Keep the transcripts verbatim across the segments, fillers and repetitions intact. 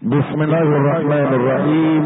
بسم الله الرحمن الرحيم.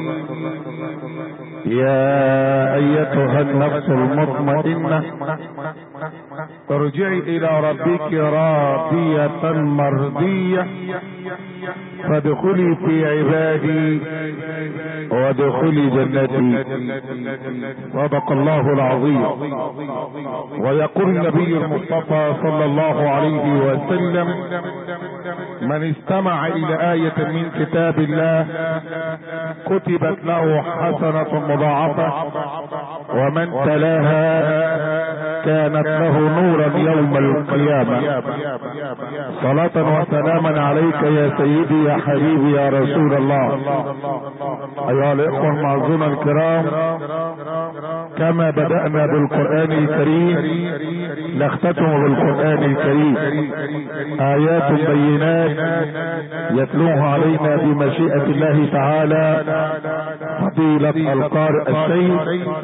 يا ايتها النفس المطمئنة ارجعي الى ربك راضية مرضية فادخلي في عبادي وادخلي جنتي. صدق الله العظيم. ويقول النبي المصطفى صلى الله عليه وسلم: من استمع الى آية من كتاب الله كتبت له حسنة مضاعفة ومن تلاها كانت له نورا يوم القيامة. صلاة وسلاما عليك يا سيدي يا حبيبي يا رسول الله. ايها الاخوة المعزون الكرام، كما بدأنا بالقرآن الكريم نختتم بالقرآن الكريم. آيات بينات يتلوها علينا بمشيئة الله تعالى فضيلة القارئ الشيخ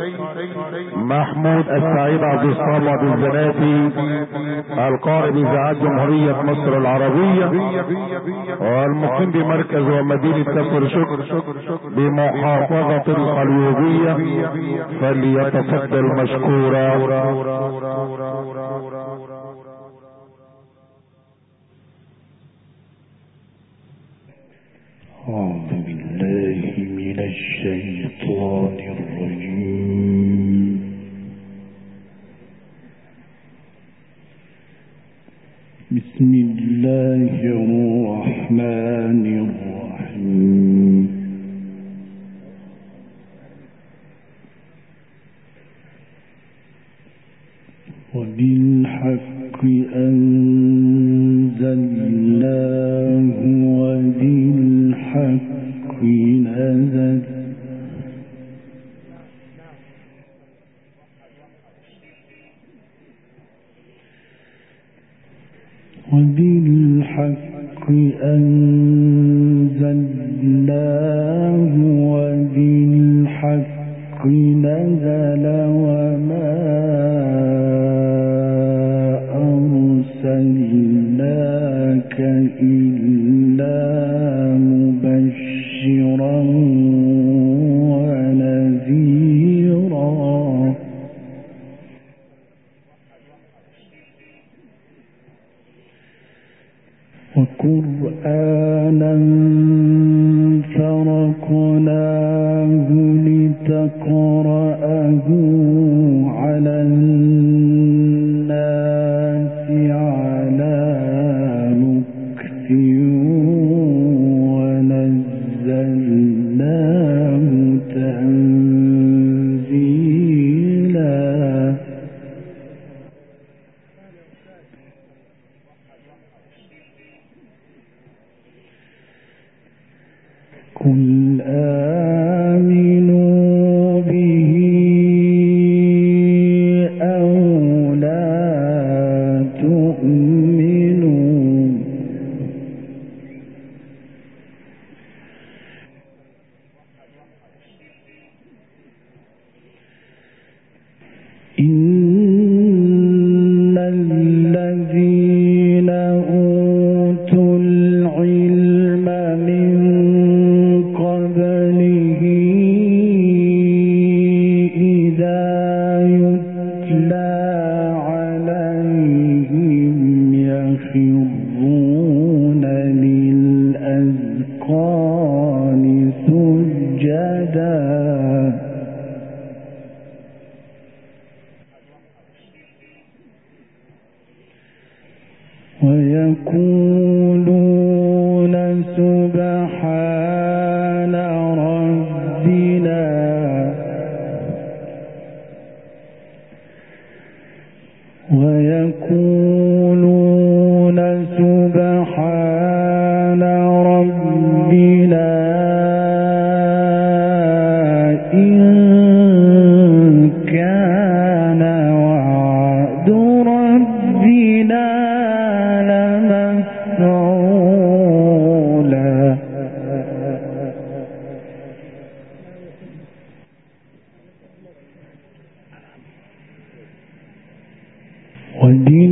محمود السعيد عبد الصمد الزناتي، القارئ بإذاعة جمهورية مصر العربية والمقيم بمركز ومدينة كفر شكر بمحافظة القليوبية، فليتفضل مشكورا. أعوذ بالله من الشيطان الرجيم. بسم الله الرحمن الرحيم. وبالحق أنزلناه وبالحق نزل وبالحق أنزلناه وبالحق نزل وما أرسلناك إلا مبشرا ونذيرا. وقرآنا فرقناه لتقرأه على الناس على مكث ونزلناه تنزيلا. قل آمنوا به أو لا تؤمنوا إن الذين أوتوا العلم من قبله إذا يتلى عليهم يخرون للأذقان سجدا ويقولون سبحان ربنا ويقولون سبحان ربنا إن كان وعد ربنا لمفعولا.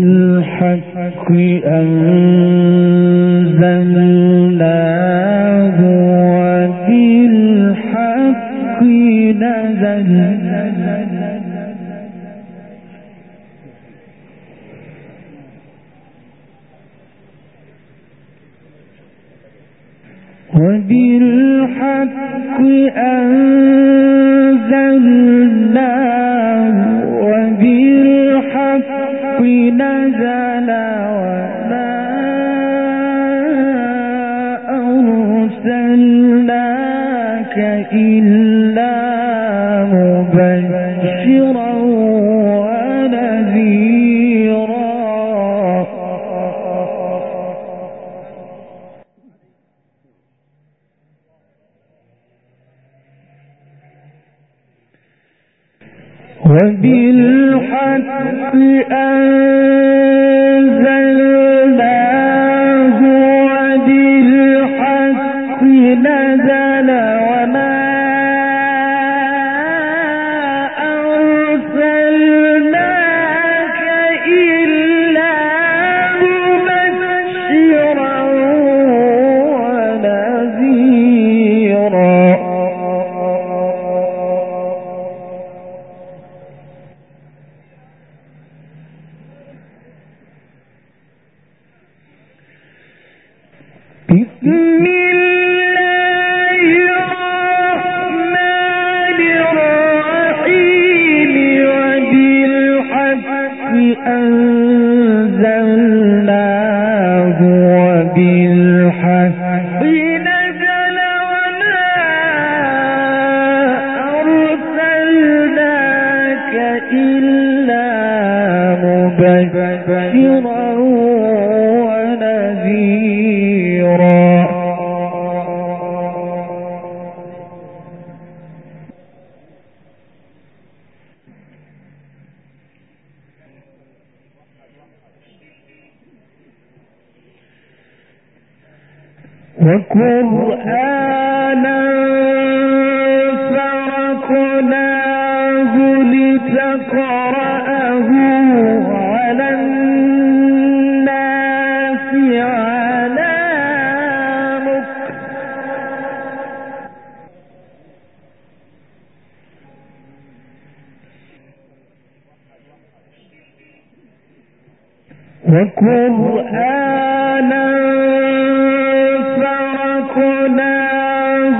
وبالحق أنزلناه وبالحق أنزلناه وبالحق نزل وما أرسلناك إلا مبشرا ونذيرا. وبالحق أنزلناه وبالحق نزل وما أرسلناك إلا مبشرا ونذيرا. بسم الله الرحمن الرحيم. وبالحق أنزلناه وبالحق نزل وما أرسلناك إلا مبشرا ونذيرا. وقرآنا فرقناه لتقرأه على الناس على مكث. وقرآنا فرقناه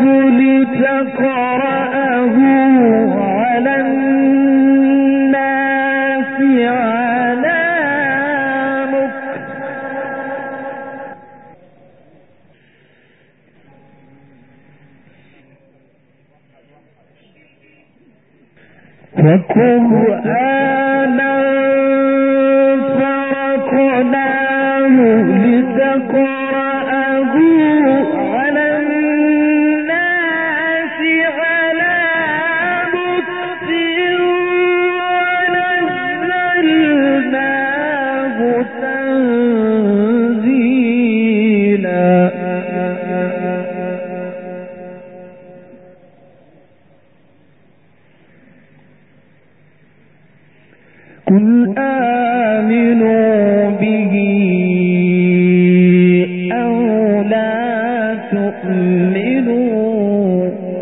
لتقرأه على الناس على مكث. وقرآنا فرقناه لتقرأه على الناس على مكث ونزلناه تنزيلا. قل آمنوا به أو لا تؤمنوا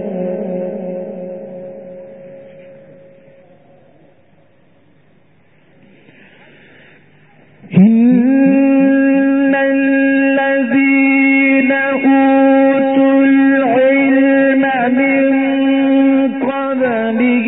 إن الذين أوتوا العلم من قبله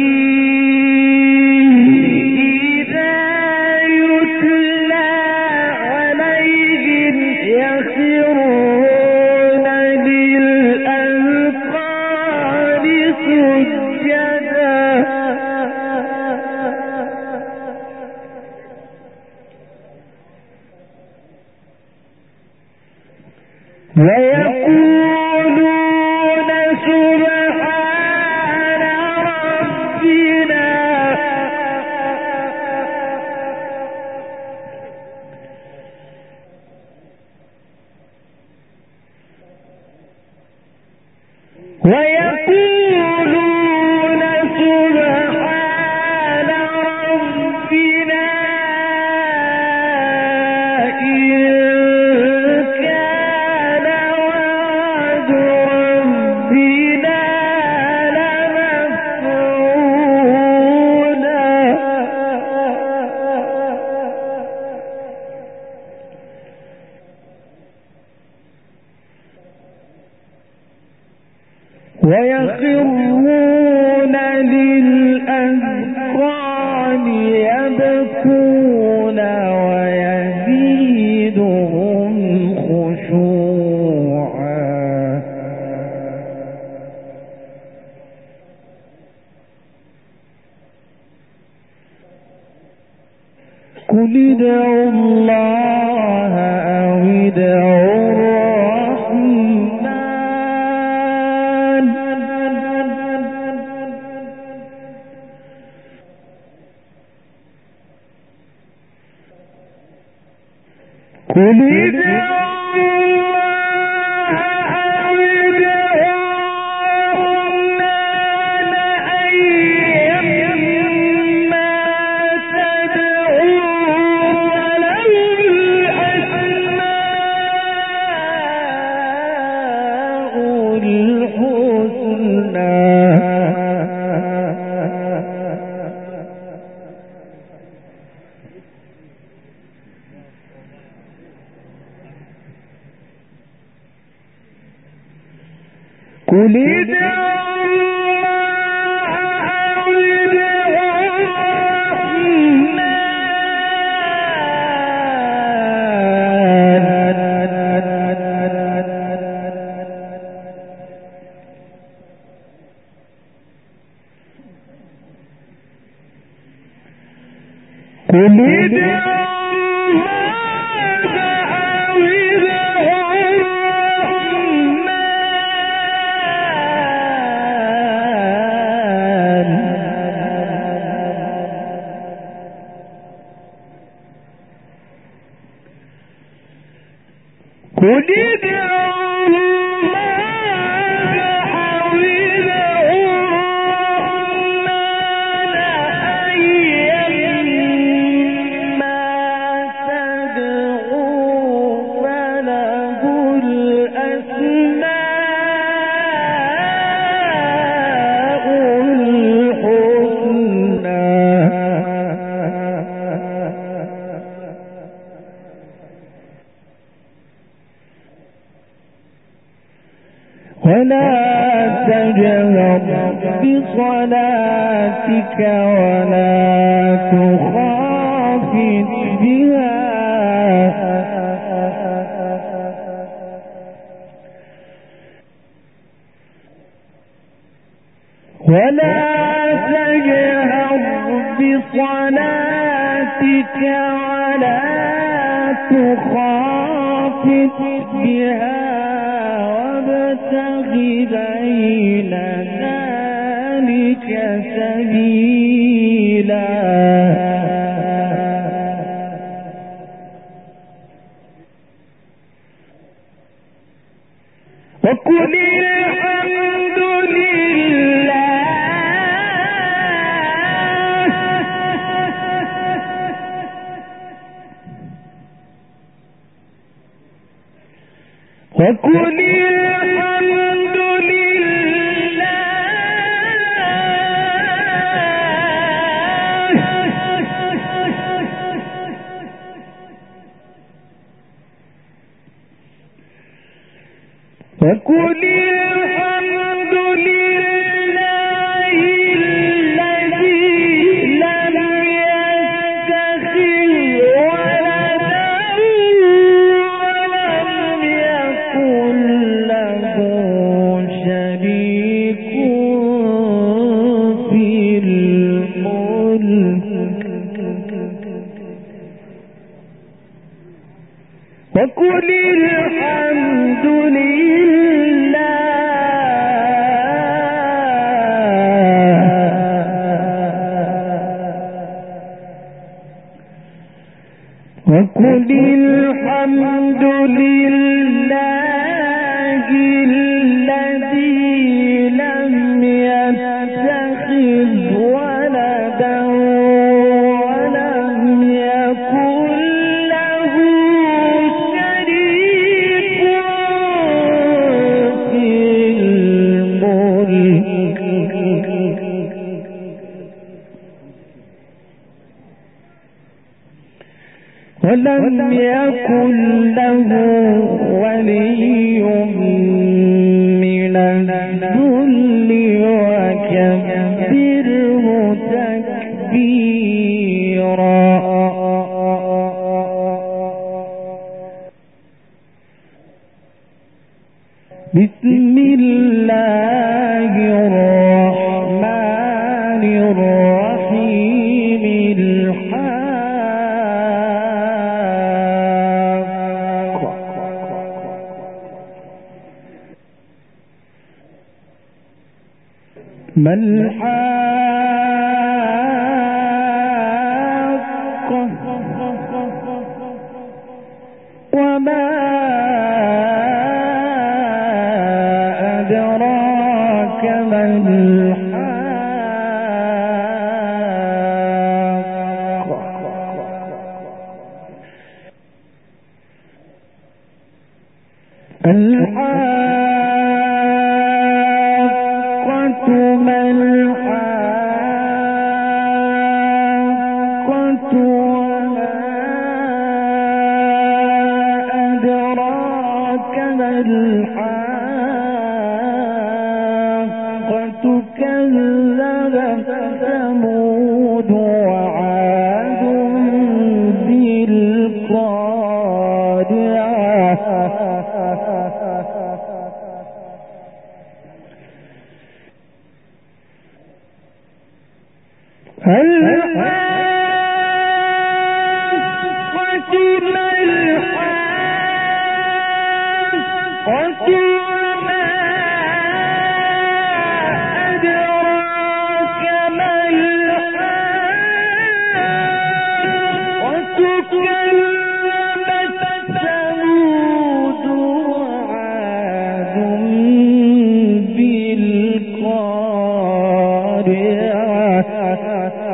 ويقولون سبحان ربنا ويقولون سبحان ربنا ويخرون للأذقان يبكون ويزيدهم خشوعا. قل ادعوا الله أو ادعوا الرحمن قل ادعوا قل ادعوا الله أو ادعوا الرحمن قل ادعوا قل ادعوا الله أو ادعوا الرحمن أيما تدعوا فله الأسماء الحسنى. ولا تجهر بصلاتك ولا تخافت بها ولا تجهر بصلاتك ولا تخافت بها وابتغ بين ذلك سبيلا. وقل الحمد لله وقل الحمد وقل الحمد لله الذي لم يتخذ ولدا ولم يكن له شريك في الملك وقل الحمد لله وقل الحمد لله الذي لم يتخذ ولدا ولم يكن له شريك في الملك ولم يكن له ولي من الذل وكبره تكبيرا. بسم الله الرحمن الرحيم. الحاقة ما الحاقة وما أدراك ما الحاقة. الحاقة ما الحاقة وما أدراك ما الحاقة. كذبت ثمود وعاد بالقارعة. الحاقة ما الحاقة وما أدراك ما الحاقة. كذبت ثمود وعاد بالقارعة.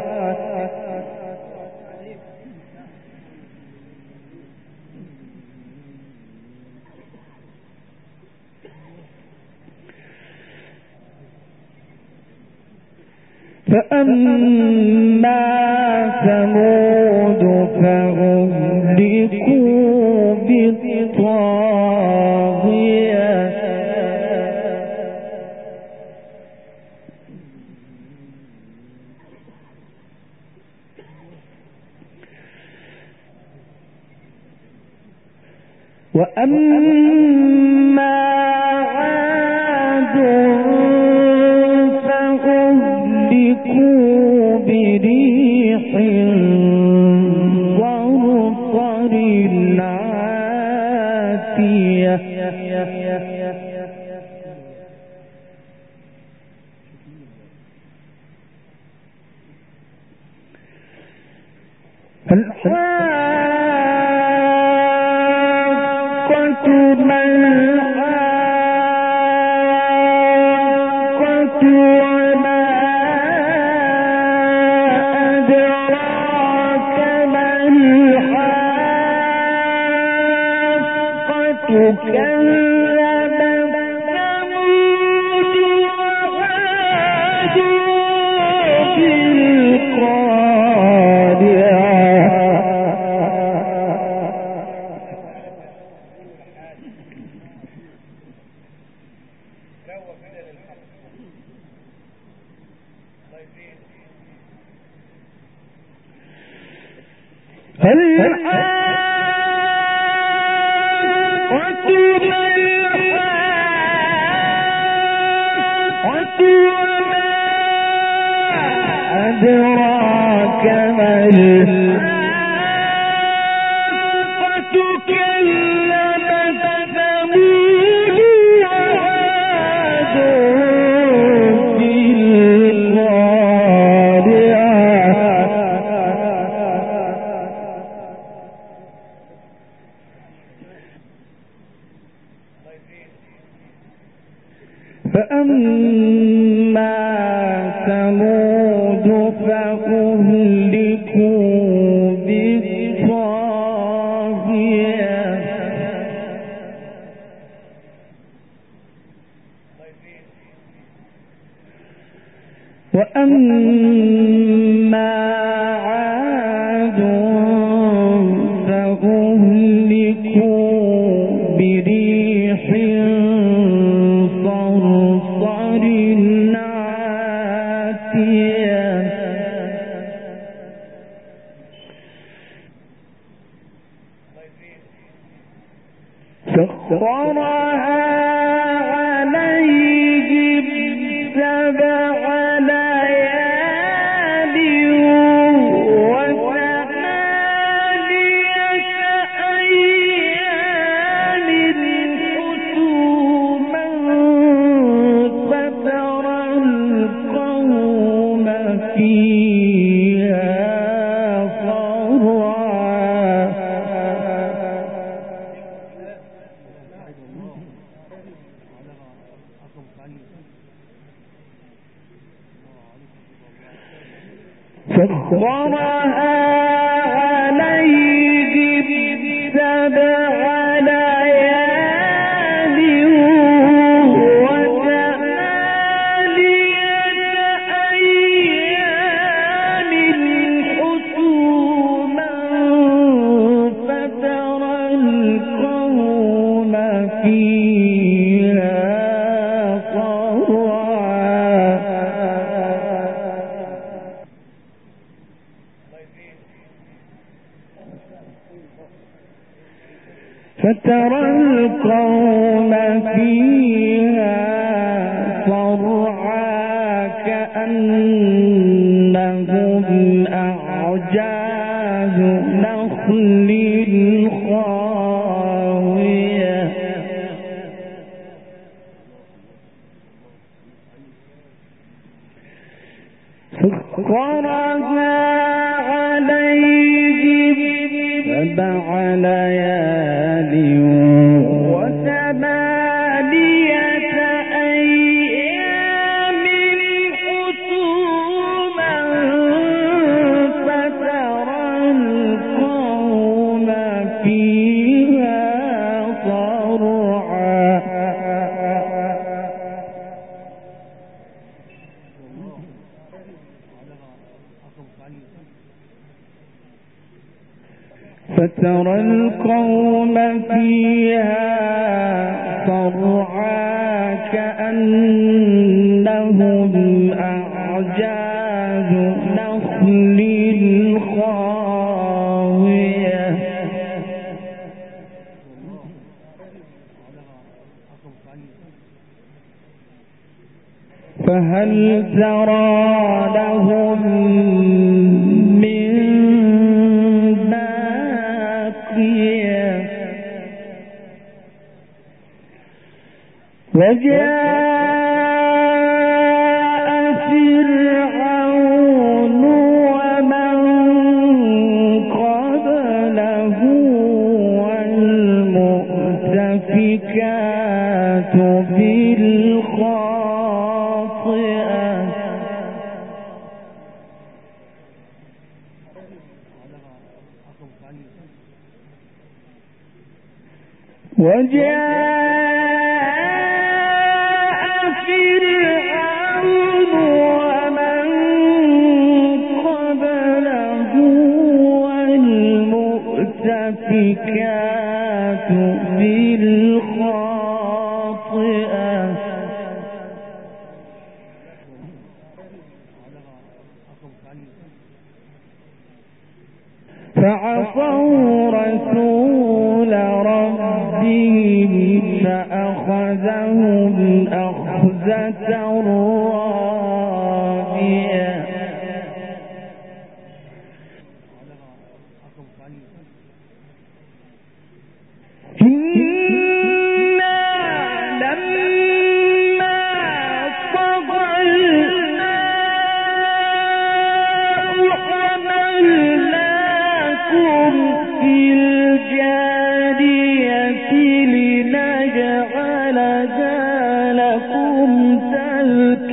فأما ثمود فأهلكوا بالطاغية. وأما عاد فأهلكوا بريح صرصر عاتية. الحاقة ما الحاقة وما أدراك ما الحاقة. كذبت ثمود وعاد أدراك ما الحاقة. كذبت ثمود وعاد بالقارعة. فأما ثمود فأهلكوا بالطاغية. وأما عاد فأهلكوا بريح صرصر سخرها عليهم سبع ليال وثمانية أيام حسوما فترى القوم فيها سخرها عليهم سبع ليال وثمانية أيام حسوما فترى القوم فيها فترى القوم فيها صرعى كأنهم أعجاز نخل خاوية سخرها عليهم سبع ليال وثمانية أيام حسوما فترى القوم فيها صرعى فترى القوم فيها صرعى كأنهم أعجاز نخل خاوية فهل ترى لهم من وجاء فرعون ومن قبله والمؤتفكات بالخاطئة وجاء فرعون ومن قبله والمؤتفكات بالخاطئة فعصوا رسول ربهم فأخذهم أخذة رابية إنا لما طغى الماء حملناكم في الجارية لنجعلها لكم تذكرة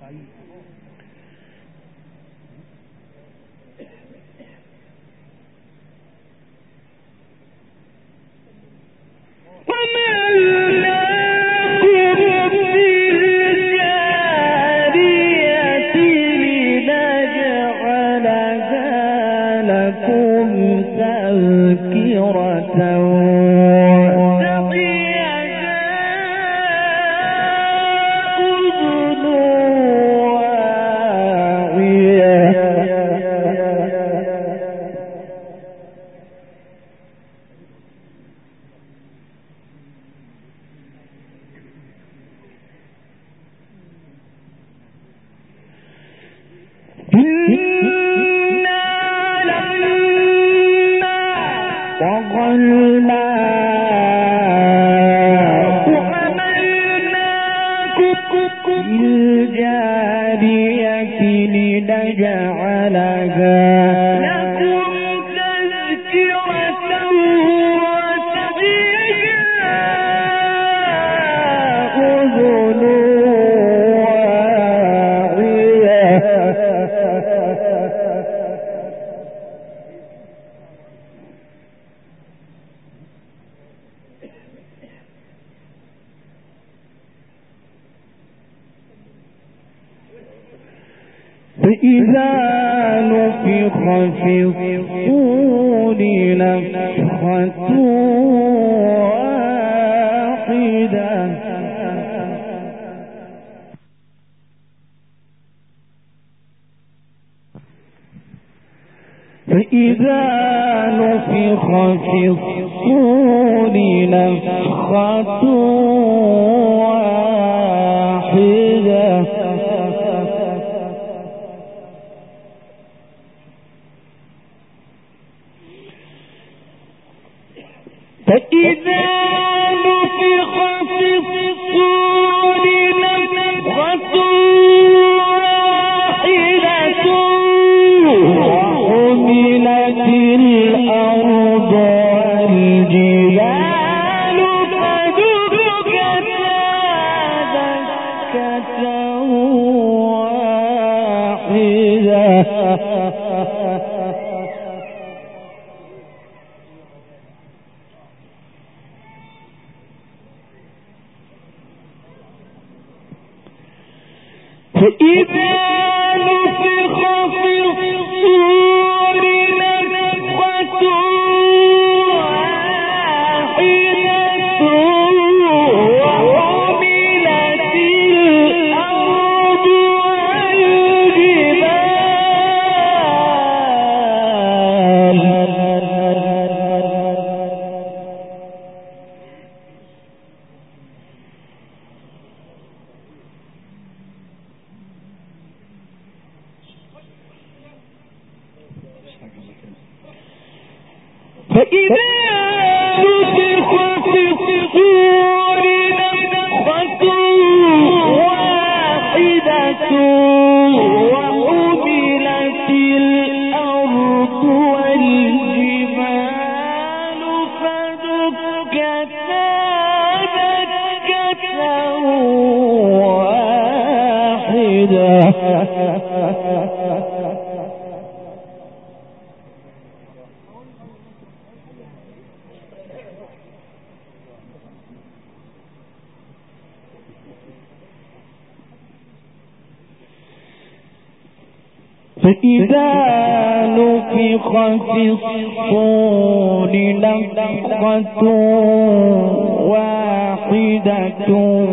فإذا نفخ في الصور نفخة واحدة فإذا نفخ في الصور نفخة واحدة فإذا نفخ في الصور نفخة واحدة وحملت الأرض والجبال فدكتا دكة واحدة فإذا نفخ في الصور نفخة واحدة وحملت الأرض والجبال فدكتا دكة فإذا نفخ في الصور نفخة واحدة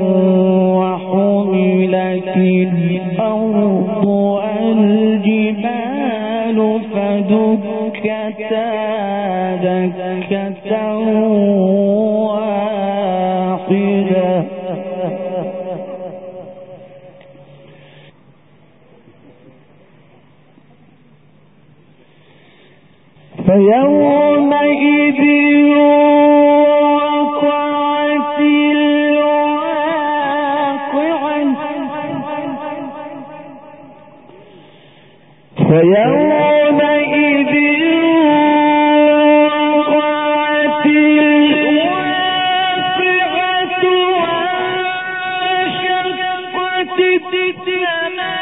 وحملت الأرض والجبال فدكتا دكة واحدة فيومئذ وقعت الواقعة فيومئذ وقعت الواقعة وانشقت السماء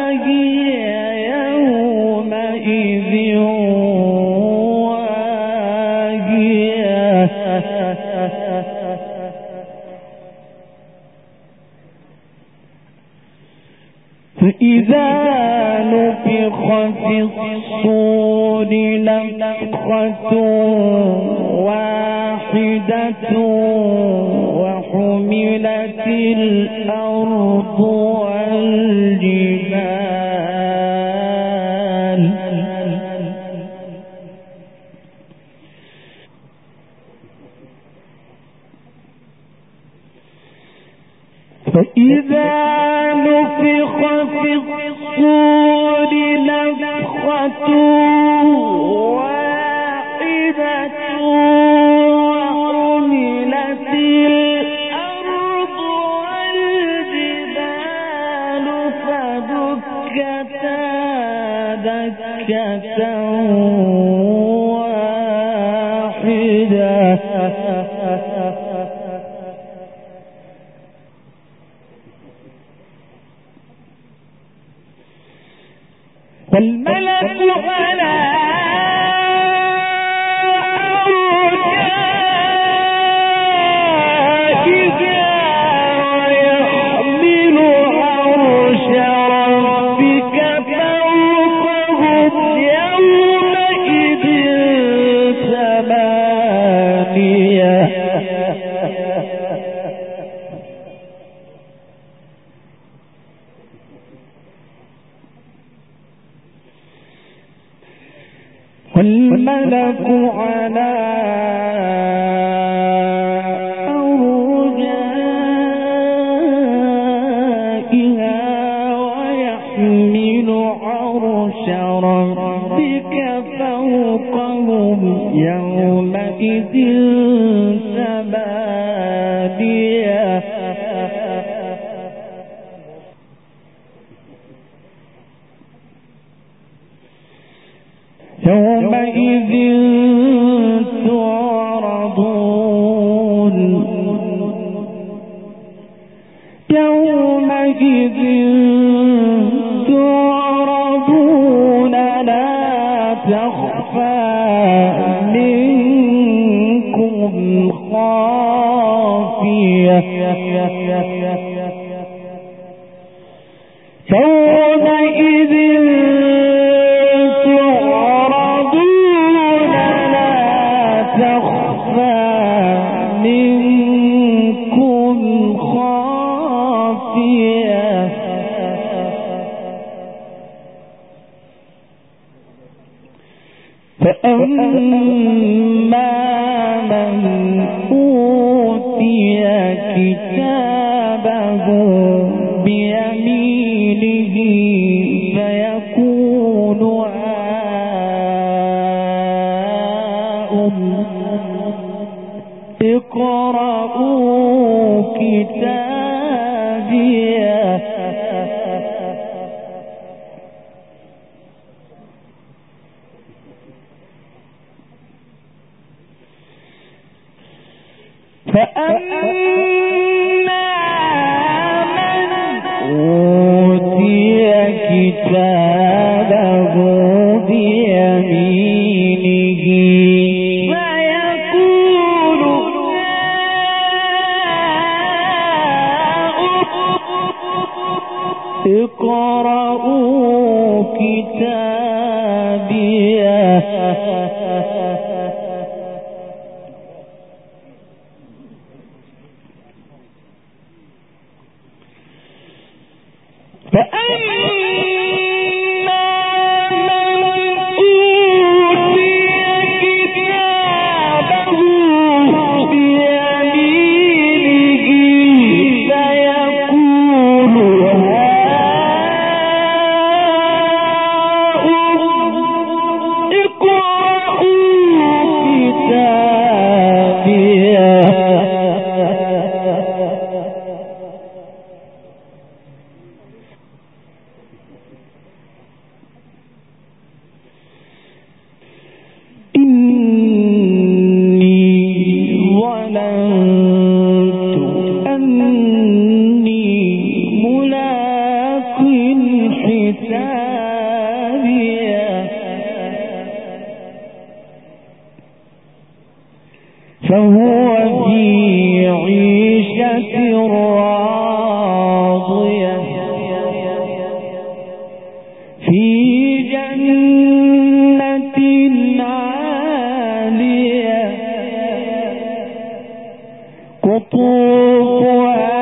فإذا نفخ في الصور نفخة واحدة وحملت الأرض والجبال فإذا نفخ في الصور نفخة واحدة وحملت الأرض والجبال فدكتا دكة واحدة والملك على أرجائها ويحمل عرش ربك فوقهم يومئذ ثمانية والملك على أرجائها ويحمل عرش ربك فوقهم يومئذ ثمانية يومئذ تعرضون يومئذ تعرضون لا تخفى منكم خافية يومئذ فأما من أوتي كتابه بيمينه فيقول هاؤم اقرءوا كتابيه فأما من أوتي كتابه بيمينه فيقول اقرءوا كتابيه فهو في عيشة راضية في جنة عالية قطوفها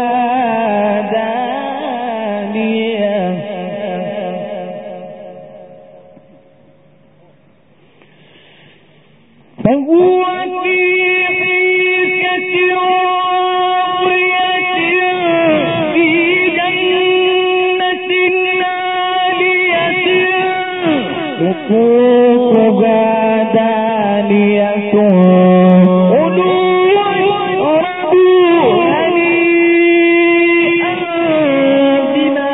دانية فهو في عيشة راضية في جنة عالية قطوفها دانية كلوا واشربوا هنيئا بما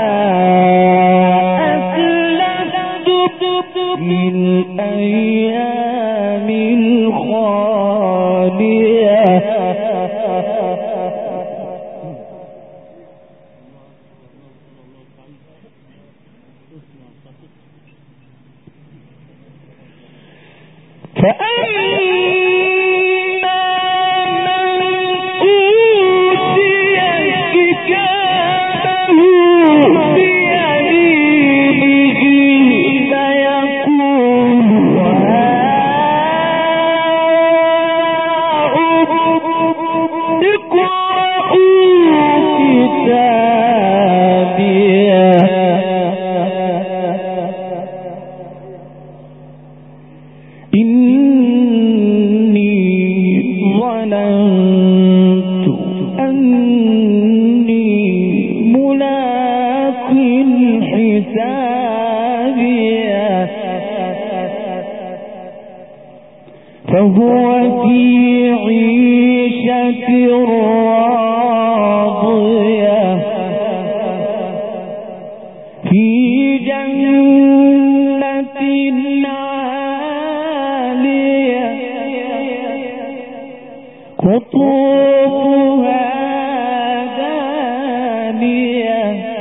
أسلفتم من الأيام الخالية فأما من أوتي كتابه بيمينه فيقول هاؤم اقرءوا كتابيه إني ظننت أني ملاق حسابيه فهو في عيشة راضية في جنة عالية قطوفها دانية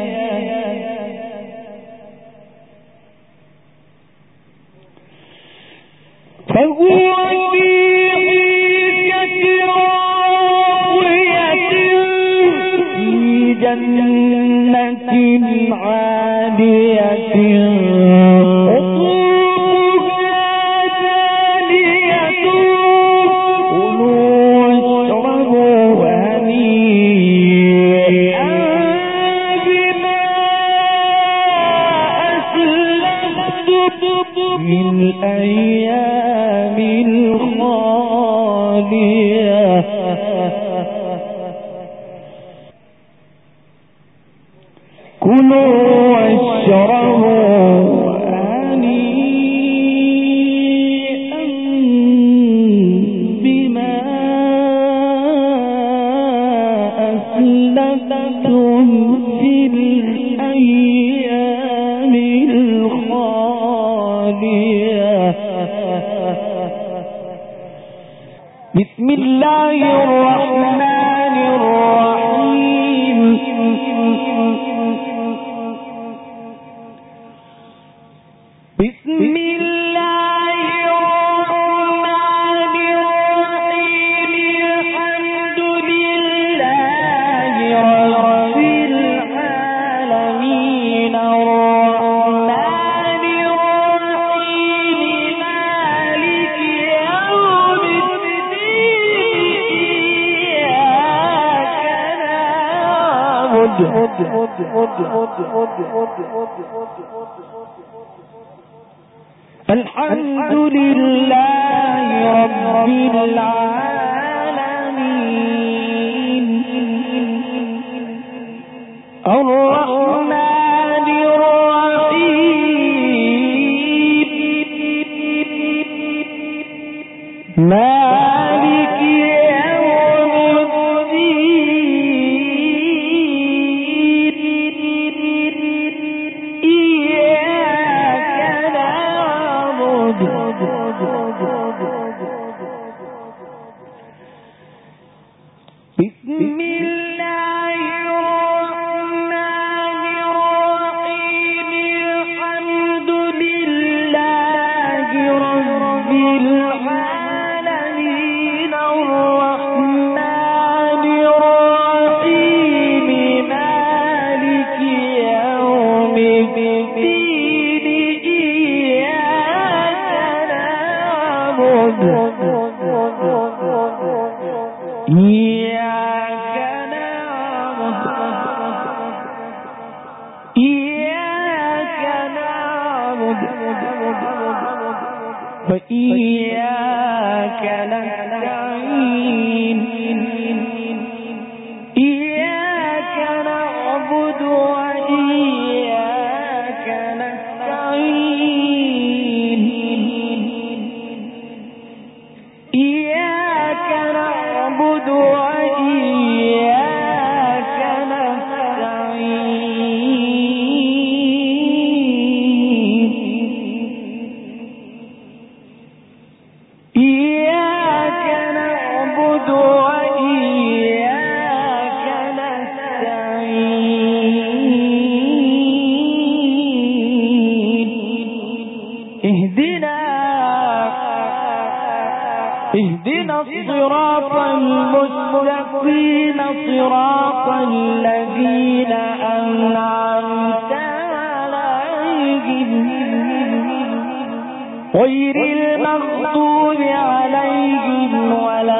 فهو في عيشة راضية في جنة عالية قطوفها دانية كلوا واشربوا هنيئا بما أسلفتم من الأيام الخالية كلوا واشربوا هنيئا بما أسلفتم في الأيام الخالية بسم الله الرحمن الرحيم بسم الله الرحمن الرحيم الحمد لله رب العالمين الرحمن الرحيم مالك يوم الدين إياك الحمد لله رب العالمين الرحمن الرحيم مالك يوم الدين إياك نعبد بسم الله الرحمن الرحيم الحمد لله رب العالمين إياك نعبد إياك نعبد وإياك نستعين إياك نعبد وإياك نستعين إياك نعبد وإياك نستعين إياك نعبد وإياك نستعين اهدنا اهدنا الصراط المستقيم صراط الذين أنعمت عليهم غير المغضوب عليهم ولا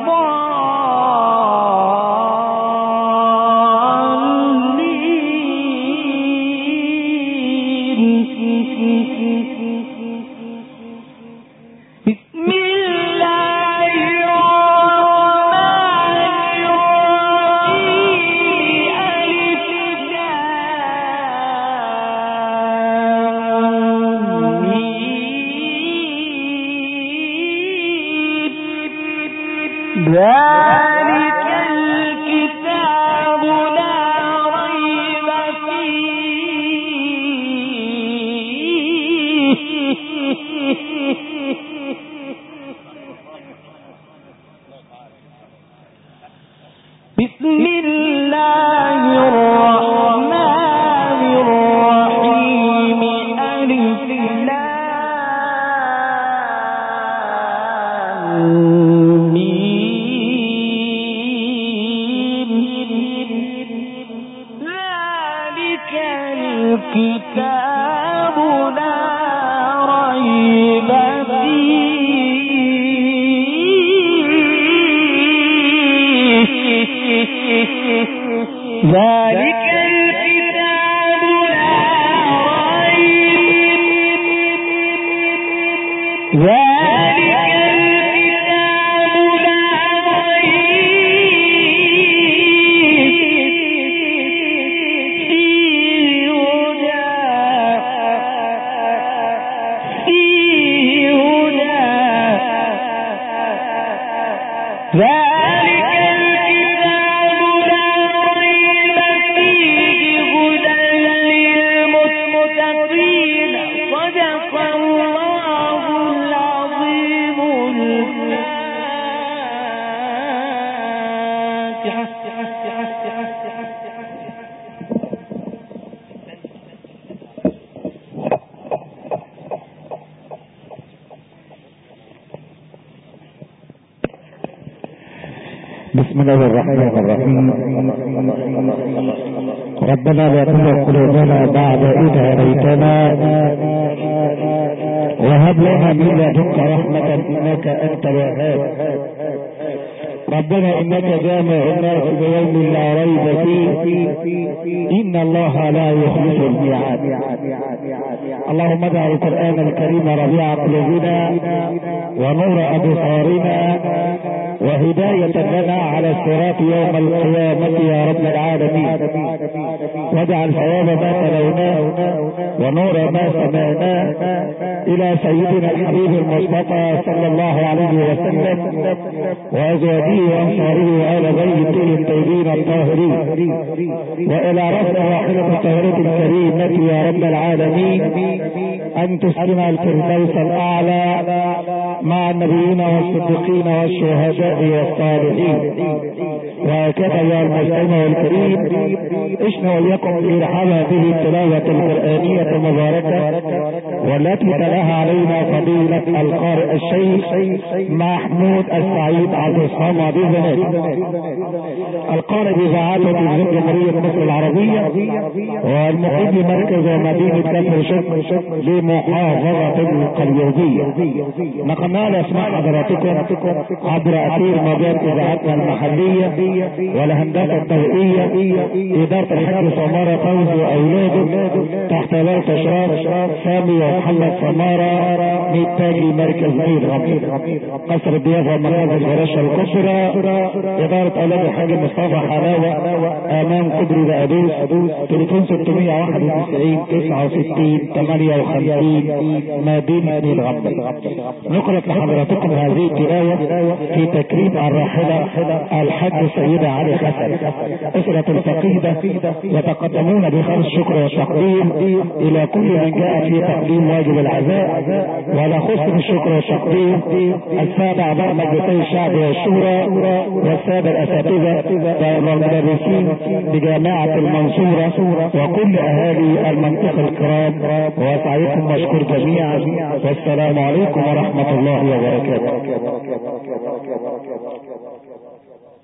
ذلك الكتاب لا ريب فيه بسم الله الرحمن الرحيم ألف لام ذلك الكتاب لا ريب فيه ذلك الكتاب لا ريب ذلك الكتاب لا بسم الله الرحمن الرحيم. ربنا لا تزغ قلوبنا بعد إذ هديتنا وهب لنا من لدنك رحمة إنك أنت الوهاب. ربنا إنك جامع الناس بيوم لا ريب فيه إن الله لا يخلف الميعاد. اللهم اجعل القرآن الكريم ربيع قلوبنا ونور أبصارنا وهداية لنا على الصراط يوم القيامة يا رب العالمين. واجعل ثواب ما تلوناه ونور ما سمعناه إلى سيدنا الحبيب المصطفى صلى الله عليه وسلم وأزواجه وأنصاره وآل بيته الطيبين الطاهرين وإلى رب راحلة الطاهرة الكريمة يا رب العالمين أن تسكن الفردوس الأعلى مع النبيين والصديقين والشهداء والصالحين. وهكذا يا المستمع الكريم اشنا وإياكم إرحاب هذه التلاوة القرآنية المباركة والتي تلاها علينا فضيلة القارئ الشيخ محمود السعيد سعيد عبد الصمد عبد البنات القارئ بإذاعات وتلفزيون جمهورية مصر العربية والمقيم بمركز ومدينة كفر شكر لمحافظة القليوبية. نقلنا لأسماء حضراتكم عبر أثير موجات إذاعتنا المحلية والهندسة التوئية إدارة الحاج سمارة فوزي وأولاده تحت ولاية إشراف سامي ومحمد سمارة من تاجي مركز ميل غمير قصر الضيافة ومركز الفراشة الكبرى إدارة أولاد الحاج مصطفى حلاوة أمام كبري بأدوس تليفون ستمائة وواحد وتسعين تسعة وستين ثمانية وخمسين مدينة ميل غمير. نقلت لحضراتكم هذه التلاوة في تكريم الراحلة الحاج السيدة علي حسن أسرة الفقيدة، يتقدمون بخالص الشكر والتقدير إلى كل من جاء في تقديم واجب العزاء، ولا خص بالشكر والتقدير السادة أعضاء مجلسي الشعب والشورى والسادة الأساتذة والمدرسين بجامعة المنصورة وكل أهالي المنطقة الكرام، وسعيكم مشكور جميعا، والسلام عليكم ورحمة الله وبركاته.